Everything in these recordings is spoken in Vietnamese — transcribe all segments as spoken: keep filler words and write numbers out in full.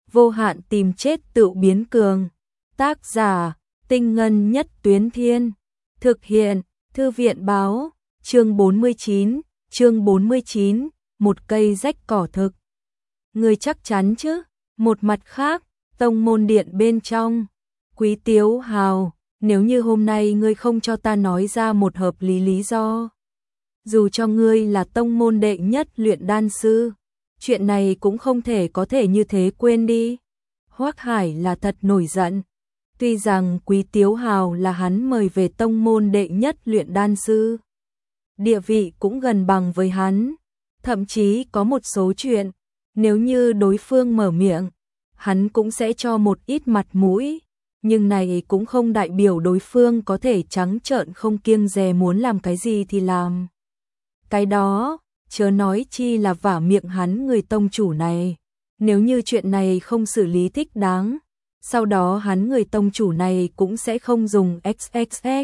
vô hạn tìm chết tự biến cường. Tác giả, Tinh Ngân Nhất Tuyến Thiên. Thực hiện, Thư viện báo, chương bốn mươi chín, chương bốn mươi chín, một cây rách cỏ thực. Người chắc chắn chứ? Một mặt khác, tông môn điện bên trong. Quý Tiếu Hào, nếu như hôm nay ngươi không cho ta nói ra một hợp lý lý do, dù cho ngươi là tông môn đệ nhất luyện đan sư, chuyện này cũng không thể có thể như thế quên đi. Hoắc Hải là thật nổi giận. Tuy rằng Quý Tiếu Hào là hắn mời về tông môn đệ nhất luyện đan sư, địa vị cũng gần bằng với hắn, thậm chí có một số chuyện, nếu như đối phương mở miệng, hắn cũng sẽ cho một ít mặt mũi, nhưng này cũng không đại biểu đối phương có thể trắng trợn không kiêng dè muốn làm cái gì thì làm. Cái đó, chớ nói chi là vả miệng hắn người tông chủ này, nếu như chuyện này không xử lý thích đáng, sau đó hắn người tông chủ này cũng sẽ không dùng ích ích ích.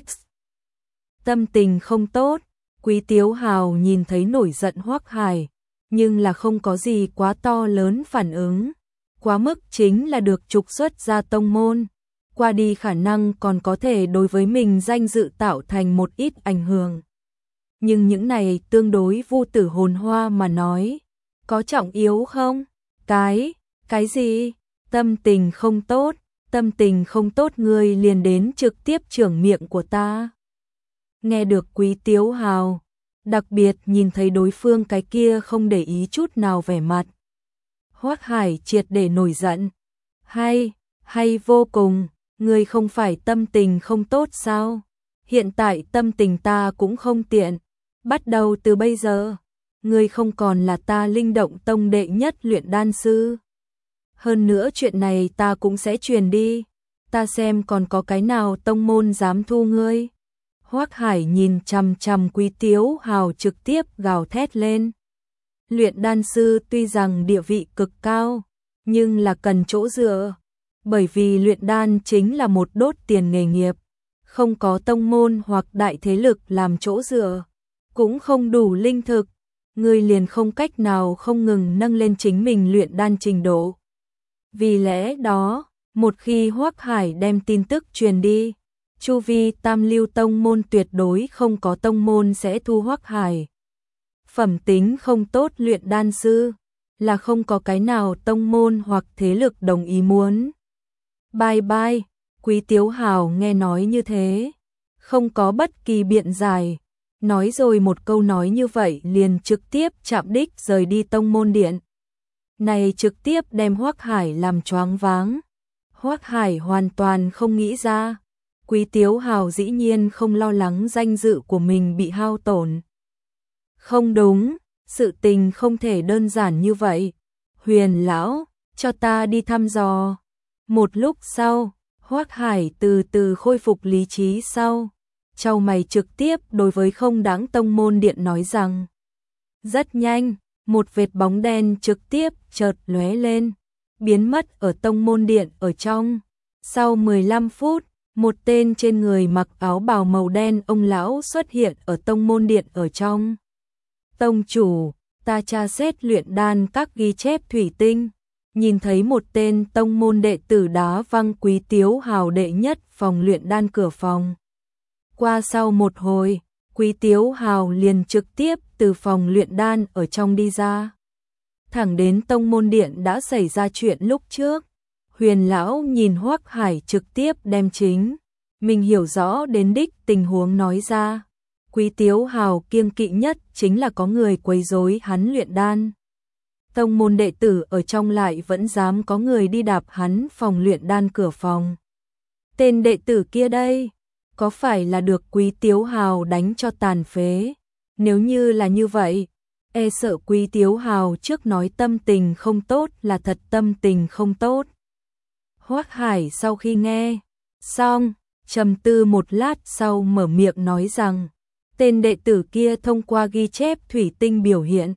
Tâm tình không tốt, Quý Tiếu Hào nhìn thấy nổi giận Hoắc Hải, nhưng là không có gì quá to lớn phản ứng, quá mức chính là được trục xuất ra tông môn, qua đi khả năng còn có thể đối với mình danh dự tạo thành một ít ảnh hưởng. Nhưng những này tương đối Vu Tử Hồn Hoa mà nói, có trọng yếu không? Cái, cái gì? Tâm tình không tốt, tâm tình không tốt ngươi liền đến trực tiếp trưởng miệng của ta. Nghe được Quý Tiếu Hào, đặc biệt nhìn thấy đối phương cái kia không để ý chút nào vẻ mặt, Hoắc Hải triệt để nổi giận. Hay, hay vô cùng, ngươi không phải tâm tình không tốt sao? Hiện tại tâm tình ta cũng không tiện, bắt đầu từ bây giờ, ngươi không còn là ta Linh Động Tông đệ nhất luyện đan sư. Hơn nữa chuyện này ta cũng sẽ truyền đi, ta xem còn có cái nào tông môn dám thu ngươi. Hoắc Hải nhìn chằm chằm Quý Tiếu Hào trực tiếp gào thét lên. Luyện đan sư tuy rằng địa vị cực cao, nhưng là cần chỗ dựa, bởi vì luyện đan chính là một đốt tiền nghề nghiệp, không có tông môn hoặc đại thế lực làm chỗ dựa, cũng không đủ linh thực, ngươi liền không cách nào không ngừng nâng lên chính mình luyện đan trình độ. Vì lẽ đó, một khi Hoắc Hải đem tin tức truyền đi, chu vi tam lưu tông môn tuyệt đối không có tông môn sẽ thu Hoắc Hải. Phẩm tính không tốt luyện đan sư, là không có cái nào tông môn hoặc thế lực đồng ý muốn. Bye bye, Quý Tiếu Hào nghe nói như thế, không có bất kỳ biện giải, nói rồi một câu nói như vậy liền trực tiếp chạm đích rời đi tông môn điện. Này trực tiếp đem Hoắc Hải làm choáng váng. Hoắc Hải hoàn toàn không nghĩ ra, Quý Tiếu Hào dĩ nhiên không lo lắng danh dự của mình bị hao tổn. Không đúng, sự tình không thể đơn giản như vậy. Huyền lão, cho ta đi thăm dò. Một lúc sau, Hoắc Hải từ từ khôi phục lý trí sau, chau mày trực tiếp đối với không đáng tông môn điện nói rằng. Rất nhanh, một vệt bóng đen trực tiếp chợt lóe lên, biến mất ở tông môn điện ở trong. Sau mười lăm phút, một tên trên người mặc áo bào màu đen ông lão xuất hiện ở tông môn điện ở trong. Tông chủ, ta tra xét luyện đan các ghi chép thủy tinh, nhìn thấy một tên tông môn đệ tử đá văng Quý Tiếu Hào đệ nhất phòng luyện đan cửa phòng. Qua sau một hồi, Quý Tiếu Hào liền trực tiếp từ phòng luyện đan ở trong đi ra. Thẳng đến tông môn điện đã xảy ra chuyện lúc trước. Huyền lão nhìn Hoắc Hải trực tiếp đem chính mình hiểu rõ đến đích tình huống nói ra. Quý Tiếu Hào kiêng kỵ nhất chính là có người quấy rối hắn luyện đan. Tông môn đệ tử ở trong lại vẫn dám có người đi đạp hắn phòng luyện đan cửa phòng. Tên đệ tử kia đây, có phải là được Quý Tiếu Hào đánh cho tàn phế? Nếu như là như vậy, e sợ Quý Tiếu Hào trước nói tâm tình không tốt là thật tâm tình không tốt. Hoắc Hải sau khi nghe xong, trầm tư một lát sau mở miệng nói rằng, tên đệ tử kia thông qua ghi chép thủy tinh biểu hiện,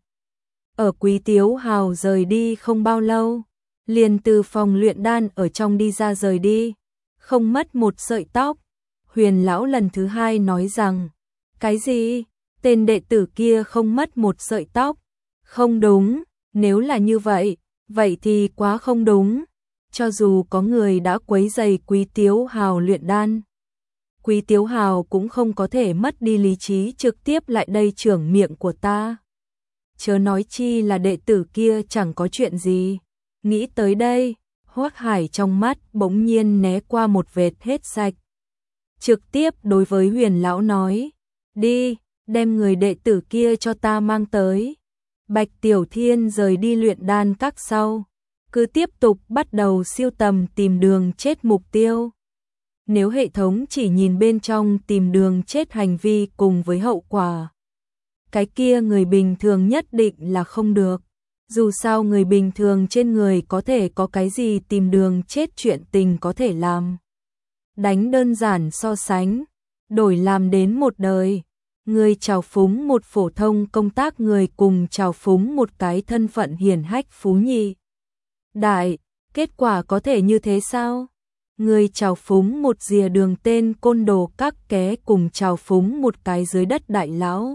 ở Quý Tiếu Hào rời đi không bao lâu, liền từ phòng luyện đan ở trong đi ra rời đi, không mất một sợi tóc. Huyền lão lần thứ hai nói rằng, cái gì? Tên đệ tử kia không mất một sợi tóc? Không đúng, nếu là như vậy, vậy thì quá không đúng. cho dù có người đã quấy rầy Quý Tiếu Hào luyện đan, Quý Tiếu Hào cũng không có thể mất đi lý trí trực tiếp lại đây trưởng miệng của ta. Chớ nói chi là đệ tử kia chẳng có chuyện gì. Nghĩ tới đây, Hoắc Hải trong mắt bỗng nhiên né qua một vệt hết sạch. Trực tiếp đối với Huyền lão nói, đi, đem người đệ tử kia cho ta mang tới. Bạch Tiểu Thiên rời đi luyện đan các sau, cứ tiếp tục bắt đầu siêu tầm tìm đường chết mục tiêu. Nếu hệ thống chỉ nhìn bên trong tìm đường chết hành vi cùng với hậu quả, cái kia người bình thường nhất định là không được. Dù sao người bình thường trên người có thể có cái gì tìm đường chết chuyện tình có thể làm. Đánh đơn giản so sánh, đổi làm đến một đời. Người trào phúng một phổ thông công tác người cùng trào phúng một cái thân phận hiển hách phú nhị đại, kết quả có thể như thế sao? Người trào phúng một rìa đường tên côn đồ các ké cùng trào phúng một cái dưới đất đại lão,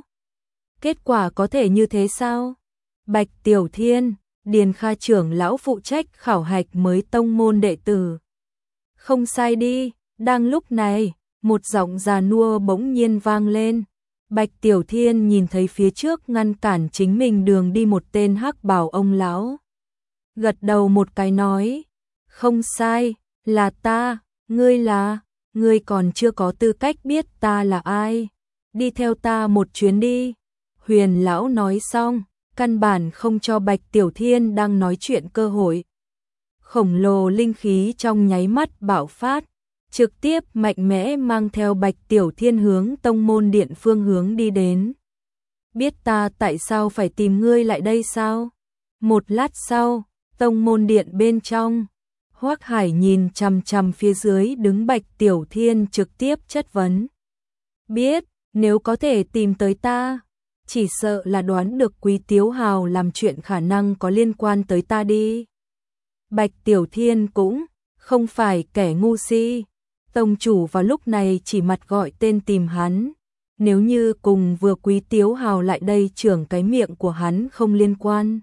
kết quả có thể như thế sao? Bạch Tiểu Thiên, Điền Kha trưởng lão phụ trách khảo hạch mới tông môn đệ tử. Không sai đi, đang lúc này, một giọng già nua bỗng nhiên vang lên. Bạch Tiểu Thiên nhìn thấy phía trước ngăn cản chính mình đường đi một tên hắc bào ông lão. Gật đầu một cái nói, không sai, là ta, ngươi là, ngươi còn chưa có tư cách biết ta là ai. Đi theo ta một chuyến đi. Huyền lão nói xong, căn bản không cho Bạch Tiểu Thiên đang nói chuyện cơ hội. Khổng lồ linh khí trong nháy mắt bạo phát, trực tiếp mạnh mẽ mang theo Bạch Tiểu Thiên hướng tông môn điện phương hướng đi đến. Biết ta tại sao phải tìm ngươi lại đây sao? Một lát sau, tông môn điện bên trong, Hoắc Hải nhìn chằm chằm phía dưới đứng Bạch Tiểu Thiên trực tiếp chất vấn. Biết, nếu có thể tìm tới ta, chỉ sợ là đoán được Quý Tiếu Hào làm chuyện khả năng có liên quan tới ta đi. Bạch Tiểu Thiên cũng không phải kẻ ngu si. Tông chủ vào lúc này chỉ mặt gọi tên tìm hắn. Nếu như cùng vừa Quý Tiếu Hào lại đây trưởng cái miệng của hắn không liên quan,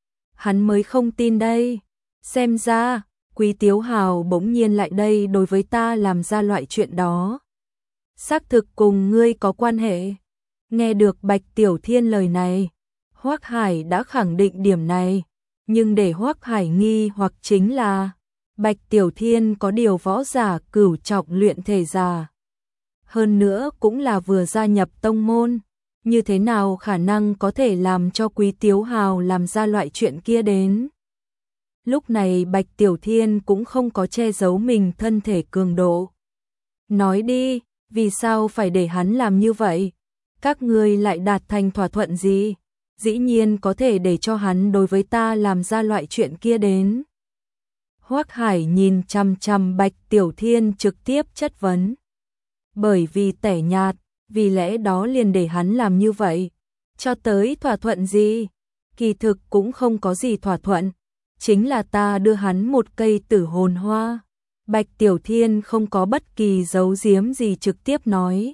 hắn mới không tin đây. Xem ra, Quý Tiếu Hào bỗng nhiên lại đây đối với ta làm ra loại chuyện đó. Xác thực cùng ngươi có quan hệ. Nghe được Bạch Tiểu Thiên lời này, Hoắc Hải đã khẳng định điểm này. Nhưng để Hoắc Hải nghi hoặc chính là Bạch Tiểu Thiên có điều võ giả cửu trọng luyện thể giả. Hơn nữa cũng là vừa gia nhập tông môn. Như thế nào khả năng có thể làm cho Quý Tiếu Hào làm ra loại chuyện kia đến? Lúc này Bạch Tiểu Thiên cũng không có che giấu mình thân thể cường độ. Nói đi, vì sao phải để hắn làm như vậy? Các ngươi lại đạt thành thỏa thuận gì? Dĩ nhiên có thể để cho hắn đối với ta làm ra loại chuyện kia đến. Hoắc Hải nhìn chằm chằm Bạch Tiểu Thiên trực tiếp chất vấn. Bởi vì tẻ nhạt, vì lẽ đó liền để hắn làm như vậy. Cho tới thỏa thuận gì? Kỳ thực cũng không có gì thỏa thuận. Chính là ta đưa hắn một cây tử hồn hoa. Bạch Tiểu Thiên không có bất kỳ giấu giếm gì trực tiếp nói.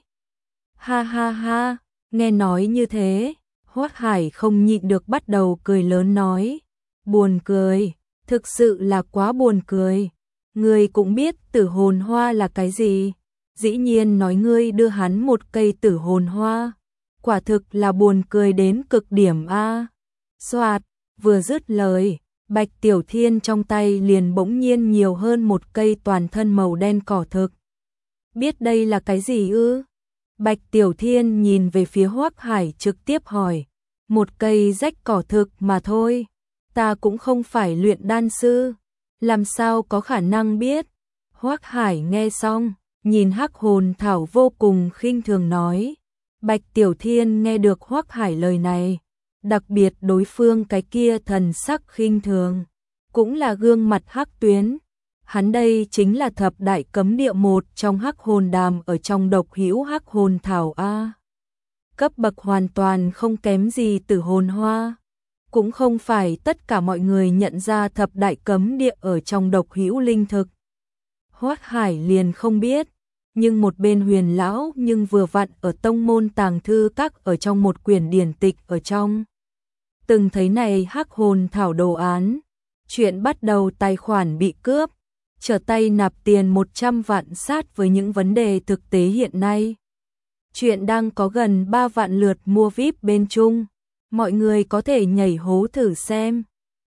Ha ha ha, nghe nói như thế, Hoắc Hải không nhịn được bắt đầu cười lớn nói. Buồn cười, thực sự là quá buồn cười. Ngươi cũng biết tử hồn hoa là cái gì. Dĩ nhiên nói ngươi đưa hắn một cây tử hồn hoa. Quả thực là buồn cười đến cực điểm a. Soạt, vừa dứt lời, Bạch Tiểu Thiên trong tay liền bỗng nhiên nhiều hơn một cây toàn thân màu đen cỏ thực. Biết đây là cái gì ư? Bạch Tiểu Thiên nhìn về phía Hoắc Hải trực tiếp hỏi. Một cây rách cỏ thực mà thôi. Ta cũng không phải luyện đan sư. Làm sao có khả năng biết? Hoắc Hải nghe xong, nhìn hắc hồn thảo vô cùng khinh thường nói. Bạch Tiểu Thiên nghe được Hoắc Hải lời này, đặc biệt đối phương cái kia thần sắc khinh thường, cũng là gương mặt hắc tuyến. Hắn đây chính là thập đại cấm địa một trong hắc hồn đàm ở trong độc hữu hắc hồn thảo A. Cấp bậc hoàn toàn không kém gì tử hồn hoa. Cũng không phải tất cả mọi người nhận ra thập đại cấm địa ở trong độc hữu linh thực. Hoắc Hải liền không biết, nhưng một bên Huyền lão nhưng vừa vặn ở tông môn tàng thư các ở trong một quyển điển tịch ở trong. Từng thấy này hắc hồn thảo đồ án, Chuyện bắt đầu tài khoản bị cướp, trở tay nạp tiền một trăm vạn sát với những vấn đề thực tế hiện nay. Chuyện đang có gần ba vạn lượt mua vi ai pi bên Trung. Mọi người có thể nhảy hố thử xem.